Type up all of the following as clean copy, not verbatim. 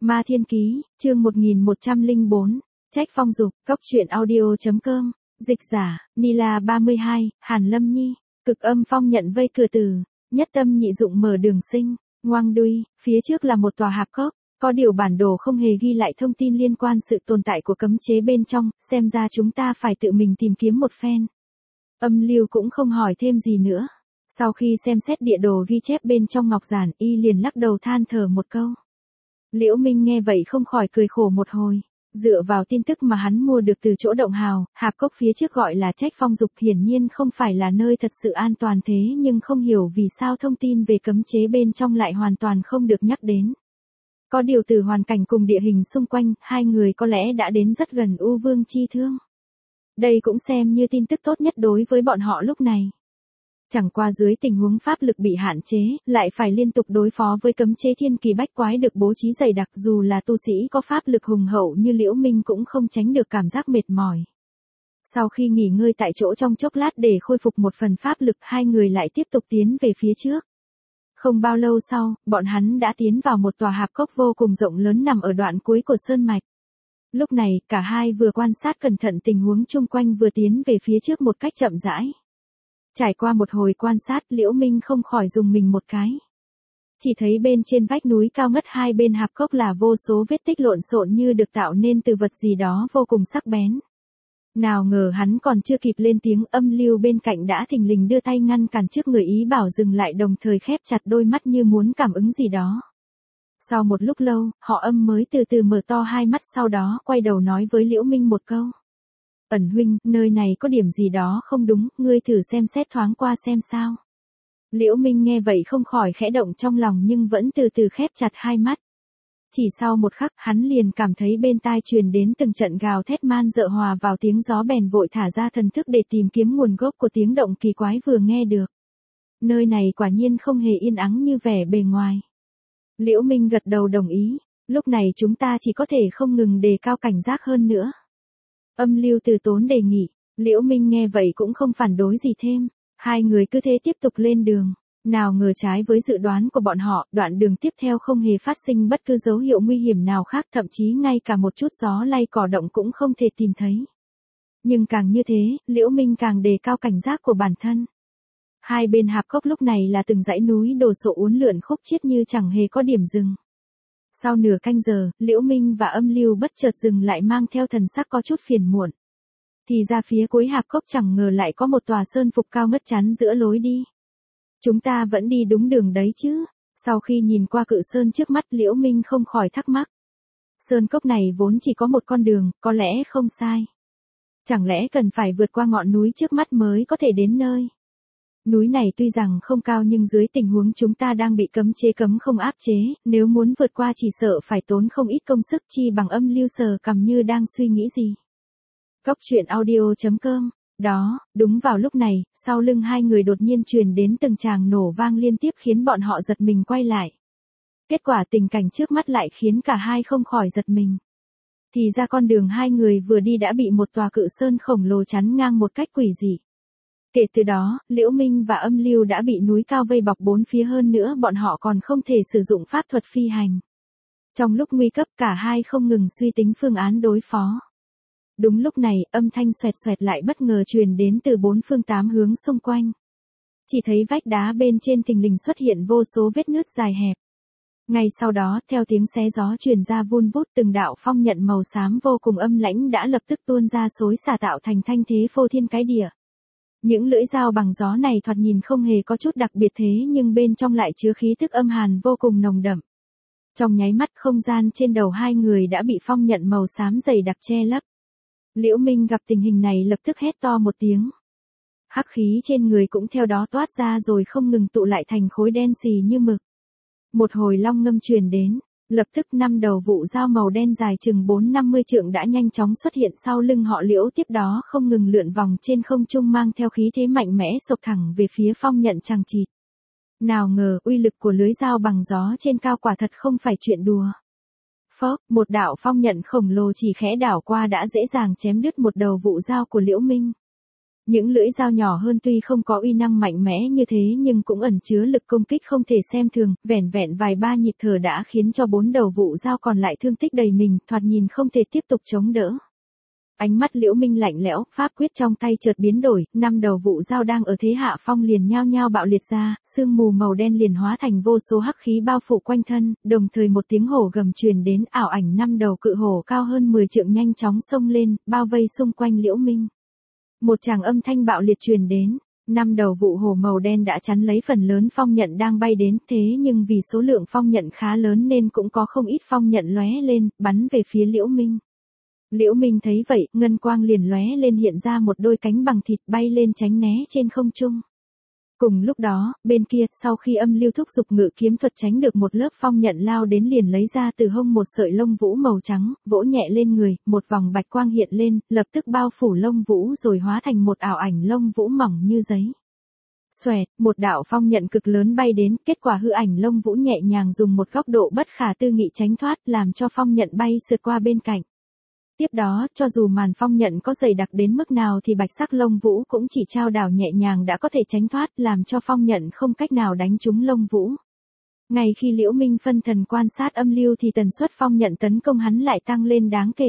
Ma Thiên Ký, chương 1104, Trách Phong Dục, Cốc truyện audio.com, dịch giả, Nila 32, Hàn Lâm Nhi, Cực Âm Phong nhận vây cửa tử, Nhất Tâm Nhị Dụng mở đường sinh, Ngoang Đuy, phía trước là một tòa hạp cốc, có điều bản đồ không hề ghi lại thông tin liên quan sự tồn tại của cấm chế bên trong, xem ra chúng ta phải tự mình tìm kiếm một phen. Âm Lưu cũng không hỏi thêm gì nữa. Sau khi xem xét địa đồ ghi chép bên trong ngọc giản, y liền lắc đầu than thở một câu. Liễu Minh nghe vậy không khỏi cười khổ một hồi. Dựa vào tin tức mà hắn mua được từ chỗ động hào, hạp cốc phía trước gọi là Trách Phong Dục hiển nhiên không phải là nơi thật sự an toàn thế, nhưng không hiểu vì sao thông tin về cấm chế bên trong lại hoàn toàn không được nhắc đến. Có điều từ hoàn cảnh cùng địa hình xung quanh, hai người có lẽ đã đến rất gần U Vương Chi Thương. Đây cũng xem như tin tức tốt nhất đối với bọn họ lúc này. Chẳng qua dưới tình huống pháp lực bị hạn chế, lại phải liên tục đối phó với cấm chế thiên kỳ bách quái được bố trí dày đặc, dù là tu sĩ có pháp lực hùng hậu như Liễu Minh cũng không tránh được cảm giác mệt mỏi. Sau khi nghỉ ngơi tại chỗ trong chốc lát để khôi phục một phần pháp lực, hai người lại tiếp tục tiến về phía trước. Không bao lâu sau, bọn hắn đã tiến vào một tòa hạp cốc vô cùng rộng lớn nằm ở đoạn cuối của sơn mạch. Lúc này, cả hai vừa quan sát cẩn thận tình huống chung quanh vừa tiến về phía trước một cách chậm rãi. Trải qua một hồi quan sát, Liễu Minh không khỏi dùng mình một cái. Chỉ thấy bên trên vách núi cao ngất hai bên hạp cốc là vô số vết tích lộn xộn như được tạo nên từ vật gì đó vô cùng sắc bén. Nào ngờ hắn còn chưa kịp lên tiếng, Âm Lưu bên cạnh đã thình lình đưa tay ngăn cản trước người, ý bảo dừng lại, đồng thời khép chặt đôi mắt như muốn cảm ứng gì đó. Sau một lúc lâu, họ Âm mới từ từ mở to hai mắt, sau đó quay đầu nói với Liễu Minh một câu. Ẩn huynh, nơi này có điểm gì đó không đúng, ngươi thử xem xét thoáng qua xem sao. Liễu Minh nghe vậy không khỏi khẽ động trong lòng nhưng vẫn từ từ khép chặt hai mắt. Chỉ sau một khắc, hắn liền cảm thấy bên tai truyền đến từng trận gào thét man dợ hòa vào tiếng gió, bèn vội thả ra thần thức để tìm kiếm nguồn gốc của tiếng động kỳ quái vừa nghe được. Nơi này quả nhiên không hề yên ắng như vẻ bề ngoài. Liễu Minh gật đầu đồng ý, lúc này chúng ta chỉ có thể không ngừng đề cao cảnh giác hơn nữa. Âm Lưu từ tốn đề nghị, Liễu Minh nghe vậy cũng không phản đối gì thêm, hai người cứ thế tiếp tục lên đường. Nào ngờ trái với dự đoán của bọn họ, đoạn đường tiếp theo không hề phát sinh bất cứ dấu hiệu nguy hiểm nào khác, thậm chí ngay cả một chút gió lay cỏ động cũng không thể tìm thấy. Nhưng càng như thế, Liễu Minh càng đề cao cảnh giác của bản thân. Hai bên hạp cốc lúc này là từng dãy núi đồ sộ uốn lượn khúc chiết như chẳng hề có điểm dừng. Sau nửa canh giờ, Liễu Minh và Âm Lưu bất chợt dừng lại, mang theo thần sắc có chút phiền muộn. Thì ra phía cuối hạp cốc chẳng ngờ lại có một tòa sơn phục cao ngất chắn giữa lối đi. Chúng ta vẫn đi đúng đường đấy chứ? Sau khi nhìn qua cự sơn trước mắt, Liễu Minh không khỏi thắc mắc. Sơn cốc này vốn chỉ có một con đường, có lẽ không sai. Chẳng lẽ cần phải vượt qua ngọn núi trước mắt mới có thể đến nơi? Núi này tuy rằng không cao nhưng dưới tình huống chúng ta đang bị cấm chế cấm không áp chế, nếu muốn vượt qua chỉ sợ phải tốn không ít công sức, chi bằng. Âm Lưu sờ cằm như đang suy nghĩ gì. Cốc truyện audio.com. Đó, đúng vào lúc này, sau lưng hai người đột nhiên truyền đến từng tràng nổ vang liên tiếp khiến bọn họ giật mình quay lại. Kết quả tình cảnh trước mắt lại khiến cả hai không khỏi giật mình. Thì ra con đường hai người vừa đi đã bị một tòa cự sơn khổng lồ chắn ngang một cách quỷ dị. Kể từ đó, Liễu Minh và Âm Lưu đã bị núi cao vây bọc bốn phía, hơn nữa bọn họ còn không thể sử dụng pháp thuật phi hành. Trong lúc nguy cấp, cả hai không ngừng suy tính phương án đối phó. Đúng lúc này, âm thanh xoẹt xoẹt lại bất ngờ truyền đến từ bốn phương tám hướng xung quanh. Chỉ thấy vách đá bên trên thình lình xuất hiện vô số vết nứt dài hẹp. Ngay sau đó, theo tiếng xé gió truyền ra vun vút, từng đạo phong nhận màu xám vô cùng âm lãnh đã lập tức tuôn ra xối xả tạo thành thanh thế phô thiên cái địa. Những lưỡi dao bằng gió này thoạt nhìn không hề có chút đặc biệt thế, nhưng bên trong lại chứa khí tức âm hàn vô cùng nồng đậm. Trong nháy mắt, không gian trên đầu hai người đã bị phong nhận màu xám dày đặc che lấp. Liễu Minh gặp tình hình này lập tức hét to một tiếng. Hắc khí trên người cũng theo đó toát ra rồi không ngừng tụ lại thành khối đen xì như mực. Một hồi long ngâm truyền đến, lập tức 5 đầu vụ dao màu đen dài chừng 4-50 trượng đã nhanh chóng xuất hiện sau lưng họ Liễu, tiếp đó không ngừng lượn vòng trên không trung mang theo khí thế mạnh mẽ xộc thẳng về phía phong nhận chằng chịt. Nào ngờ uy lực của lưới dao bằng gió trên cao quả thật không phải chuyện đùa. Phốc, một đạo phong nhận khổng lồ chỉ khẽ đảo qua đã dễ dàng chém đứt một đầu vụ dao của Liễu Minh. Những lưỡi dao nhỏ hơn tuy không có uy năng mạnh mẽ như thế nhưng cũng ẩn chứa lực công kích không thể xem thường, vẻn vẹn vài ba nhịp thở đã khiến cho 4 đầu vụ dao còn lại thương tích đầy mình, thoạt nhìn không thể tiếp tục chống đỡ. Ánh mắt Liễu Minh lạnh lẽo, pháp quyết trong tay chợt biến đổi, 5 đầu vụ dao đang ở thế hạ phong liền nhao nhao bạo liệt ra, sương mù màu đen liền hóa thành vô số hắc khí bao phủ quanh thân, đồng thời một tiếng hổ gầm truyền đến, ảo ảnh 5 đầu cự hổ cao hơn 10 trượng nhanh chóng xông lên, bao vây xung quanh Liễu Minh. Một tràng âm thanh bạo liệt truyền đến, 5 đầu vụ hổ màu đen đã chắn lấy phần lớn phong nhận đang bay đến, thế nhưng vì số lượng phong nhận khá lớn nên cũng có không ít phong nhận lóe lên, bắn về phía Liễu Minh. Liễu Minh thấy vậy, ngân quang liền lóe lên hiện ra một đôi cánh bằng thịt bay lên tránh né trên không trung. Cùng lúc đó, bên kia, sau khi Âm Lưu thúc giục ngự kiếm thuật tránh được một lớp phong nhận lao đến liền lấy ra từ hông một sợi lông vũ màu trắng, vỗ nhẹ lên người, một vòng bạch quang hiện lên, lập tức bao phủ lông vũ rồi hóa thành một ảo ảnh lông vũ mỏng như giấy. Xoẹt, một đạo phong nhận cực lớn bay đến, kết quả hư ảnh lông vũ nhẹ nhàng dùng một góc độ bất khả tư nghị tránh thoát, làm cho phong nhận bay sượt qua bên cạnh. Tiếp đó, cho dù màn phong nhận có dày đặc đến mức nào thì bạch sắc lông vũ cũng chỉ trao đảo nhẹ nhàng đã có thể tránh thoát, làm cho phong nhận không cách nào đánh trúng lông vũ. Ngay khi Liễu Minh phân thần quan sát Âm Lưu thì tần suất phong nhận tấn công hắn lại tăng lên đáng kể.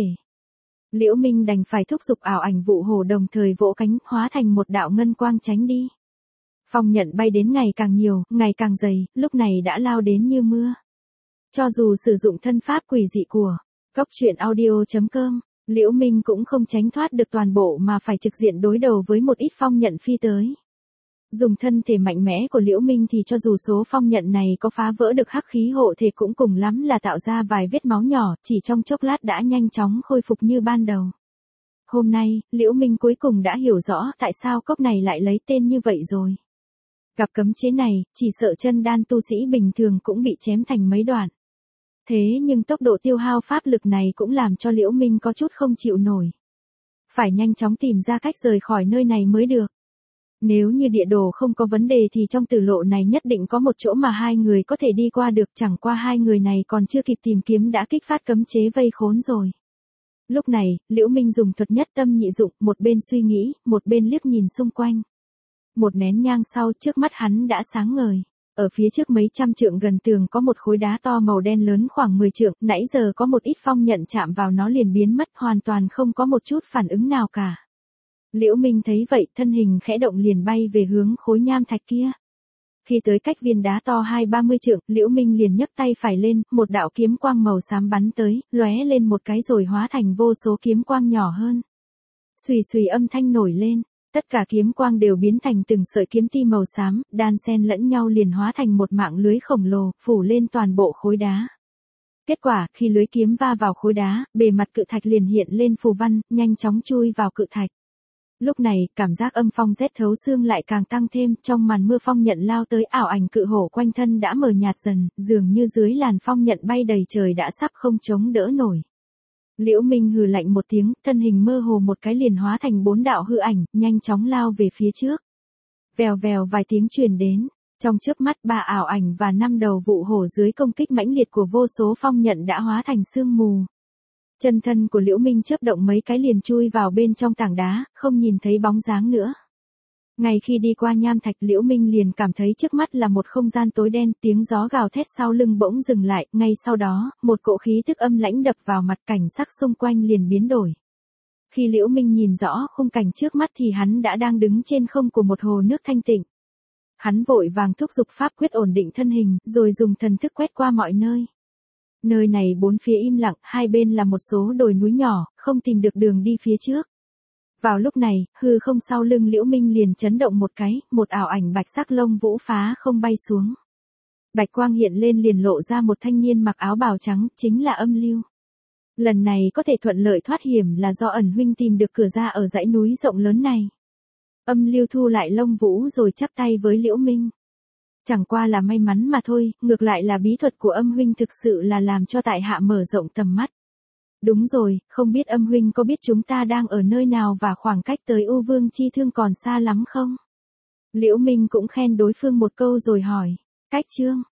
Liễu Minh đành phải thúc giục ảo ảnh vụ hổ đồng thời vỗ cánh, hóa thành một đạo ngân quang tránh đi. Phong nhận bay đến ngày càng nhiều, ngày càng dày, lúc này đã lao đến như mưa. Cho dù sử dụng thân pháp quỷ dị của Cốc truyện audio.com, Liễu Minh cũng không tránh thoát được toàn bộ mà phải trực diện đối đầu với một ít phong nhận phi tới. Dùng thân thể mạnh mẽ của Liễu Minh thì cho dù số phong nhận này có phá vỡ được hắc khí hộ thể cũng cùng lắm là tạo ra vài vết máu nhỏ, chỉ trong chốc lát đã nhanh chóng khôi phục như ban đầu. Hôm nay, Liễu Minh cuối cùng đã hiểu rõ tại sao cốc này lại lấy tên như vậy rồi. Gặp cấm chế này, chỉ sợ chân đan tu sĩ bình thường cũng bị chém thành mấy đoạn. Thế nhưng tốc độ tiêu hao pháp lực này cũng làm cho Liễu Minh có chút không chịu nổi. Phải nhanh chóng tìm ra cách rời khỏi nơi này mới được. Nếu như địa đồ không có vấn đề thì trong tử lộ này nhất định có một chỗ mà hai người có thể đi qua được, chẳng qua hai người này còn chưa kịp tìm kiếm đã kích phát cấm chế vây khốn rồi. Lúc này, Liễu Minh dùng thuật nhất tâm nhị dụng, một bên suy nghĩ, một bên liếc nhìn xung quanh. Một nén nhang sau, trước mắt hắn đã sáng ngời. Ở phía trước mấy trăm trượng gần tường có một khối đá to màu đen lớn khoảng 10 trượng, nãy giờ có một ít phong nhận chạm vào nó liền biến mất, hoàn toàn không có một chút phản ứng nào cả. Liễu Minh thấy vậy, thân hình khẽ động liền bay về hướng khối nham thạch kia. Khi tới cách viên đá to 20-30 trượng, Liễu Minh liền nhấc tay phải lên, một đạo kiếm quang màu xám bắn tới, lóe lên một cái rồi hóa thành vô số kiếm quang nhỏ hơn. Xùy xùy âm thanh nổi lên. Tất cả kiếm quang đều biến thành từng sợi kiếm ti màu xám, đan xen lẫn nhau liền hóa thành một mạng lưới khổng lồ, phủ lên toàn bộ khối đá. Kết quả, khi lưới kiếm va vào khối đá, bề mặt cự thạch liền hiện lên phù văn, nhanh chóng chui vào cự thạch. Lúc này, cảm giác âm phong rét thấu xương lại càng tăng thêm, trong màn mưa phong nhận lao tới, ảo ảnh cự hổ quanh thân đã mờ nhạt dần, dường như dưới làn phong nhận bay đầy trời đã sắp không chống đỡ nổi. Liễu Minh hừ lạnh một tiếng, thân hình mơ hồ một cái liền hóa thành 4 đạo hư ảnh, nhanh chóng lao về phía trước. Vèo vèo vài tiếng truyền đến, trong chớp mắt 3 ảo ảnh và 5 đầu vụ hổ dưới công kích mãnh liệt của vô số phong nhận đã hóa thành sương mù. Chân thân của Liễu Minh chớp động mấy cái liền chui vào bên trong tảng đá, không nhìn thấy bóng dáng nữa. Ngay khi đi qua nham thạch, Liễu Minh liền cảm thấy trước mắt là một không gian tối đen, tiếng gió gào thét sau lưng bỗng dừng lại, ngay sau đó, một cỗ khí tức âm lãnh đập vào mặt, cảnh sắc xung quanh liền biến đổi. Khi Liễu Minh nhìn rõ khung cảnh trước mắt thì hắn đã đang đứng trên không của một hồ nước thanh tịnh. Hắn vội vàng thúc giục pháp quyết ổn định thân hình, rồi dùng thần thức quét qua mọi nơi. Nơi này bốn phía im lặng, hai bên là một số đồi núi nhỏ, không tìm được đường đi phía trước. Vào lúc này, hư không sau lưng Liễu Minh liền chấn động một cái, một ảo ảnh bạch sắc lông vũ phá không bay xuống. Bạch quang hiện lên liền lộ ra một thanh niên mặc áo bào trắng, chính là Âm Lưu. Lần này có thể thuận lợi thoát hiểm là do ẩn huynh tìm được cửa ra ở dãy núi rộng lớn này. Âm Lưu thu lại lông vũ rồi chắp tay với Liễu Minh. Chẳng qua là may mắn mà thôi, ngược lại là bí thuật của Âm huynh thực sự là làm cho tại hạ mở rộng tầm mắt. Đúng rồi, không biết Âm huynh có biết chúng ta đang ở nơi nào và khoảng cách tới U Vương Chi Thương còn xa lắm không? Liễu Minh cũng khen đối phương một câu rồi hỏi. Cách chương